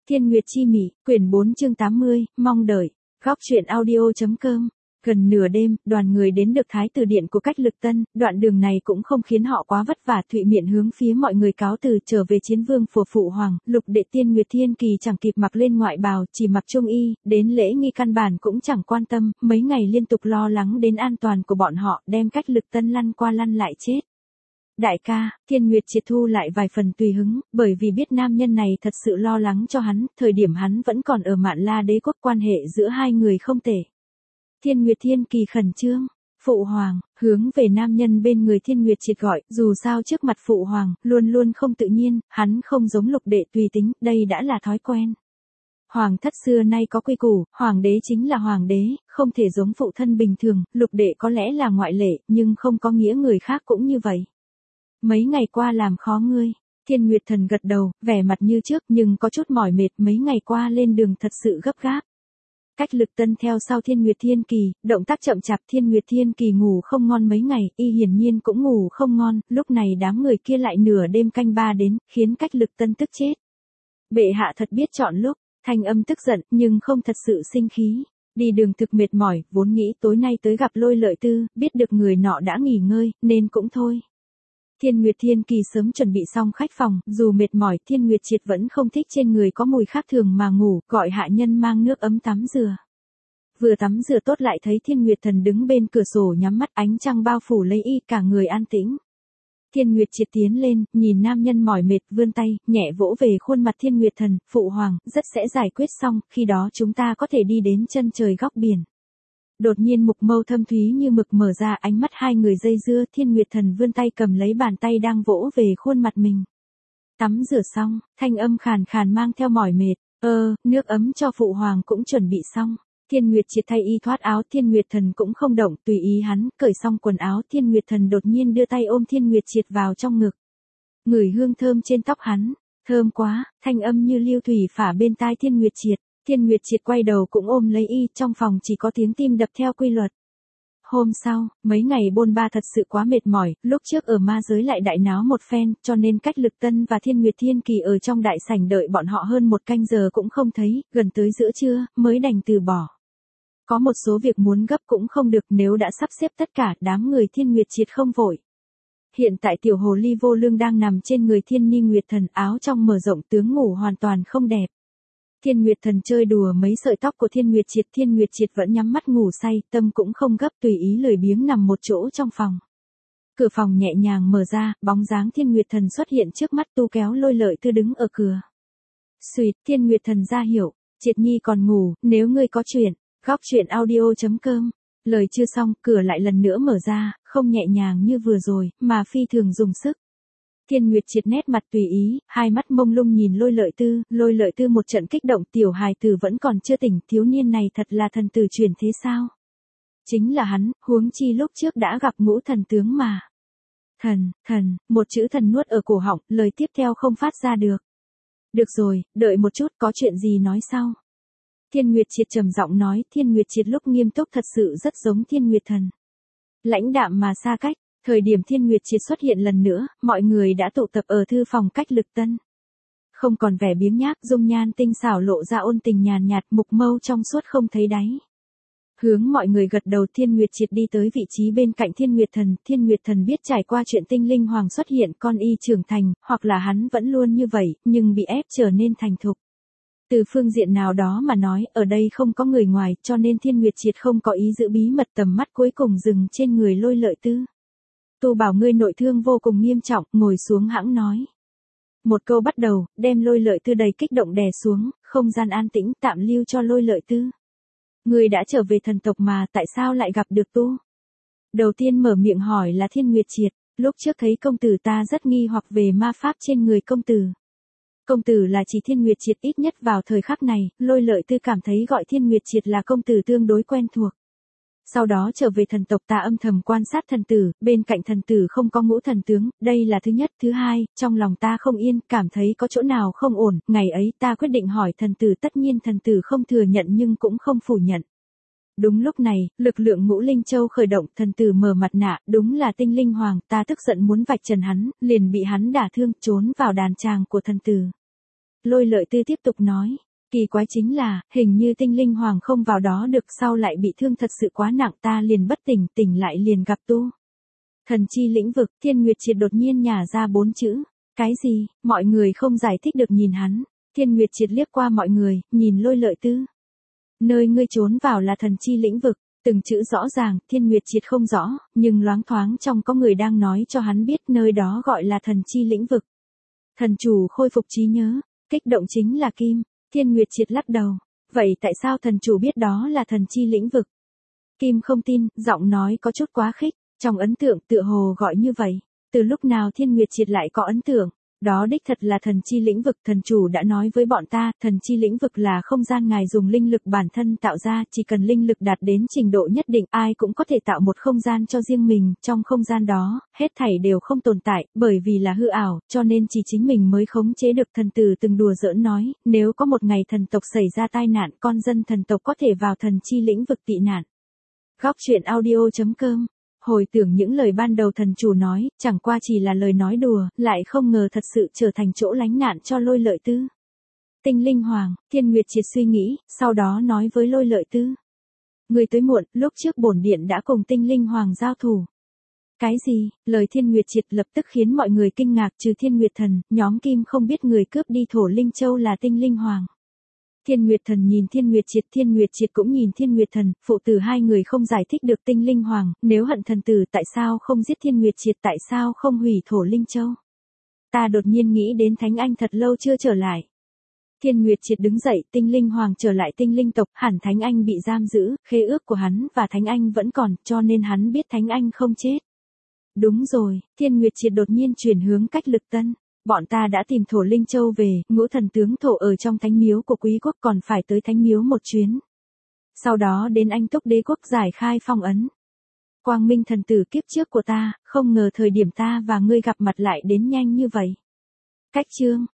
Thiên Nguyệt Chi Mị, quyển 4 chương 80, mong đợi. Góc truyện audio.com. Gần nửa đêm, đoàn người đến được Thái Tử Điện của Cách Lực Tân, đoạn đường này cũng không khiến họ quá vất vả. Thụy Miện hướng phía mọi người cáo từ trở về Chiến Vương phủ phụ hoàng. Lục đệ Tiên Nguyệt Thiên Kỳ chẳng kịp mặc lên ngoại bào, chỉ mặc trung y, đến lễ nghi căn bản cũng chẳng quan tâm, mấy ngày liên tục lo lắng đến an toàn của bọn họ, đem Cách Lực Tân lăn qua lăn lại chết. Đại ca, Thiên Nguyệt triệt thu lại vài phần tùy hứng, bởi vì biết nam nhân này thật sự lo lắng cho hắn, thời điểm hắn vẫn còn ở Mạn La Đế quốc, quan hệ giữa hai người không tệ. Thiên Nguyệt Thiên Kỳ khẩn trương, phụ hoàng, hướng về nam nhân bên người Thiên Nguyệt triệt gọi, dù sao trước mặt phụ hoàng, luôn luôn không tự nhiên, hắn không giống lục đệ tùy tính, đây đã là thói quen. Hoàng thất xưa nay có quy củ, hoàng đế chính là hoàng đế, không thể giống phụ thân bình thường, lục đệ có lẽ là ngoại lệ, nhưng không có nghĩa người khác cũng như vậy. Mấy ngày qua làm khó ngươi. Thiên Nguyệt Thần gật đầu, vẻ mặt như trước nhưng có chút mỏi mệt, mấy ngày qua lên đường thật sự gấp gáp. Cách Lực Tân theo sau Thiên Nguyệt Thiên Kỳ, động tác chậm chạp. Thiên Nguyệt Thiên Kỳ ngủ không ngon mấy ngày, y hiển nhiên cũng ngủ không ngon, lúc này đám người kia lại nửa đêm canh ba đến, khiến Cách Lực Tân tức chết. Bệ hạ thật biết chọn lúc, thanh âm tức giận, nhưng không thật sự sinh khí. Đi đường thực mệt mỏi, vốn nghĩ tối nay tới gặp Lôi Lợi Tư, biết được người nọ đã nghỉ ngơi, nên cũng thôi. Thiên Nguyệt Thiên Kỳ sớm chuẩn bị xong khách phòng, dù mệt mỏi, Thiên Nguyệt triệt vẫn không thích trên người có mùi khác thường mà ngủ, gọi hạ nhân mang nước ấm tắm rửa. Vừa tắm rửa tốt lại thấy Thiên Nguyệt Thần đứng bên cửa sổ nhắm mắt, ánh trăng bao phủ lấy y, cả người an tĩnh. Thiên Nguyệt triệt tiến lên, nhìn nam nhân mỏi mệt, vươn tay, nhẹ vỗ về khuôn mặt Thiên Nguyệt Thần, phụ hoàng, rất sẽ giải quyết xong, khi đó chúng ta có thể đi đến chân trời góc biển. Đột nhiên mục mâu thâm thúy như mực mở ra, ánh mắt hai người dây dưa. Thiên Nguyệt Thần vươn tay cầm lấy bàn tay đang vỗ về khuôn mặt mình. Tắm rửa xong, thanh âm khàn khàn mang theo mỏi mệt. Nước ấm cho phụ hoàng cũng chuẩn bị xong. Thiên Nguyệt triệt thay y thoát áo, Thiên Nguyệt Thần cũng không động, tùy ý hắn, cởi xong quần áo. Thiên Nguyệt Thần đột nhiên đưa tay ôm Thiên Nguyệt triệt vào trong ngực. Ngửi hương thơm trên tóc hắn, thơm quá, thanh âm như lưu thủy phả bên tai Thiên Nguyệt triệt. Thiên Nguyệt triệt quay đầu cũng ôm lấy y, trong phòng chỉ có tiếng tim đập theo quy luật. Hôm sau, mấy ngày bôn ba thật sự quá mệt mỏi, lúc trước ở ma giới lại đại náo một phen, cho nên Cách Lực Tân và Thiên Nguyệt Thiên Kỳ ở trong đại sảnh đợi bọn họ hơn một canh giờ cũng không thấy, gần tới giữa trưa, mới đành từ bỏ. Có một số việc muốn gấp cũng không được, nếu đã sắp xếp tất cả, đám người Thiên Nguyệt triệt không vội. Hiện tại tiểu hồ ly vô lương đang nằm trên người Thiên Ni Nguyệt Thần, áo trong mở rộng, tướng ngủ hoàn toàn không đẹp. Thiên Nguyệt Thần chơi đùa mấy sợi tóc của Thiên Nguyệt triệt, Thiên Nguyệt triệt vẫn nhắm mắt ngủ say, tâm cũng không gấp, tùy ý lười biếng nằm một chỗ trong phòng. Cửa phòng nhẹ nhàng mở ra, bóng dáng Thiên Nguyệt Thần xuất hiện trước mắt, Tu kéo Lôi Lợi Tư đứng ở cửa. Xùyệt, Thiên Nguyệt Thần ra hiểu, triệt nhi còn ngủ, nếu ngươi có chuyện. Góc truyện audio.com. Lời chưa xong, cửa lại lần nữa mở ra, không nhẹ nhàng như vừa rồi, mà phi thường dùng sức. Thiên Nguyệt triệt nét mặt tùy ý, hai mắt mông lung nhìn Lôi Lợi Tư một trận kích động, tiểu hài tử vẫn còn chưa tỉnh, thiếu niên này thật là thần tử truyền thế sao? Chính là hắn, huống chi lúc trước đã gặp Ngũ thần tướng mà. Thần, một chữ thần nuốt ở cổ họng, lời tiếp theo không phát ra được. Được rồi, đợi một chút, có chuyện gì nói sau. Thiên Nguyệt triệt trầm giọng nói, Thiên Nguyệt triệt lúc nghiêm túc thật sự rất giống Thiên Nguyệt Thần. Lãnh đạm mà xa cách. Thời điểm Thiên Nguyệt triệt xuất hiện lần nữa, mọi người đã tụ tập ở thư phòng Cách Lực Tân. Không còn vẻ biếng nhác, dung nhan tinh xảo lộ ra ôn tình nhàn nhạt, mục mâu trong suốt không thấy đáy. Hướng mọi người gật đầu, Thiên Nguyệt triệt đi tới vị trí bên cạnh Thiên Nguyệt Thần. Thiên Nguyệt Thần biết trải qua chuyện tinh linh hoàng xuất hiện, con y trưởng thành, hoặc là hắn vẫn luôn như vậy, nhưng bị ép trở nên thành thục. Từ phương diện nào đó mà nói, ở đây không có người ngoài, cho nên Thiên Nguyệt triệt không có ý giữ bí mật, tầm mắt cuối cùng dừng trên người Lôi Lợi Tư. Tu bảo ngươi nội thương vô cùng nghiêm trọng, ngồi xuống hãng nói. Một câu bắt đầu, đem Lôi Lợi Tư đầy kích động đè xuống, không gian an tĩnh, tạm lưu cho Lôi Lợi Tư. Ngươi đã trở về thần tộc mà, tại sao lại gặp được Tu? Đầu tiên mở miệng hỏi là Thiên Nguyệt triệt, lúc trước thấy công tử ta rất nghi hoặc về ma pháp trên người công tử. Công tử là chỉ Thiên Nguyệt triệt, ít nhất vào thời khắc này, Lôi Lợi Tư cảm thấy gọi Thiên Nguyệt triệt là công tử tương đối quen thuộc. Sau đó trở về thần tộc, ta âm thầm quan sát thần tử, bên cạnh thần tử không có Ngũ thần tướng, đây là thứ nhất. Thứ hai, trong lòng ta không yên, cảm thấy có chỗ nào không ổn, ngày ấy ta quyết định hỏi thần tử, tất nhiên thần tử không thừa nhận nhưng cũng không phủ nhận. Đúng lúc này, lực lượng Ngũ Linh Châu khởi động, thần tử mở mặt nạ, đúng là tinh linh hoàng, ta tức giận muốn vạch trần hắn, liền bị hắn đả thương, trốn vào đàn tràng của thần tử. Lôi Lợi Tư tiếp tục nói. Kỳ quái chính là, hình như tinh linh hoàng không vào đó được, sau lại bị thương thật sự quá nặng, ta liền bất tỉnh, tỉnh lại liền gặp tu. Thần chi lĩnh vực. Thiên Nguyệt Triệt đột nhiên nhả ra 4 chữ. Cái gì? Mọi người không giải thích được nhìn hắn. Thiên Nguyệt Triệt liếc qua mọi người, nhìn Lôi Lợi Tư. Nơi ngươi trốn vào là thần chi lĩnh vực. Từng chữ rõ ràng, Thiên Nguyệt Triệt không rõ, nhưng loáng thoáng trong có người đang nói cho hắn biết nơi đó gọi là thần chi lĩnh vực. Thần chủ khôi phục trí nhớ, kích động chính là Kim. Thiên Nguyệt Triệt lắc đầu. Vậy tại sao thần chủ biết đó là thần chi lĩnh vực? Kim không tin, giọng nói có chút quá khích. Trong ấn tượng tựa hồ gọi như vậy. Từ lúc nào Thiên Nguyệt Triệt lại có ấn tượng? Đó đích thật là thần chi lĩnh vực, thần chủ đã nói với bọn ta, thần chi lĩnh vực là không gian ngài dùng linh lực bản thân tạo ra, chỉ cần linh lực đạt đến trình độ nhất định, ai cũng có thể tạo một không gian cho riêng mình, trong không gian đó, hết thảy đều không tồn tại, bởi vì là hư ảo, cho nên chỉ chính mình mới khống chế được. Thần tử từng đùa giỡn nói, nếu có một ngày thần tộc xảy ra tai nạn, con dân thần tộc có thể vào thần chi lĩnh vực tị nạn. Góc truyện audio.com. Hồi tưởng những lời ban đầu thần chủ nói, chẳng qua chỉ là lời nói đùa, lại không ngờ thật sự trở thành chỗ lánh nạn cho Lôi Lợi Tư. Tinh linh hoàng. Thiên Nguyệt Triệt suy nghĩ, sau đó nói với Lôi Lợi Tư. Người tới muộn, lúc trước bổn điện đã cùng tinh linh hoàng giao thủ. Cái gì? Lời Thiên Nguyệt Triệt lập tức khiến mọi người kinh ngạc, trừ Thiên Nguyệt Thần, nhóm Kim không biết người cướp đi Thổ Linh Châu là tinh linh hoàng. Thiên Nguyệt Thần nhìn Thiên Nguyệt Triệt cũng nhìn Thiên Nguyệt Thần, phụ tử hai người không giải thích được tinh linh hoàng, nếu hận thần tử tại sao không giết Thiên Nguyệt Triệt, tại sao không hủy Thổ Linh Châu? Ta đột nhiên nghĩ đến Thánh Anh thật lâu chưa trở lại. Thiên Nguyệt Triệt đứng dậy, tinh linh hoàng trở lại tinh linh tộc, hẳn Thánh Anh bị giam giữ, khế ước của hắn và Thánh Anh vẫn còn, cho nên hắn biết Thánh Anh không chết. Đúng rồi, Thiên Nguyệt Triệt đột nhiên chuyển hướng cách Lực Tân. Bọn ta đã tìm Thổ Linh Châu về, Ngũ Thần tướng Thổ ở trong thánh miếu của quý quốc, còn phải tới thánh miếu một chuyến. Sau đó đến Anh Túc đế quốc giải khai phong ấn. Quang Minh thần tử kiếp trước của ta, không ngờ thời điểm ta và ngươi gặp mặt lại đến nhanh như vậy. Cách chương.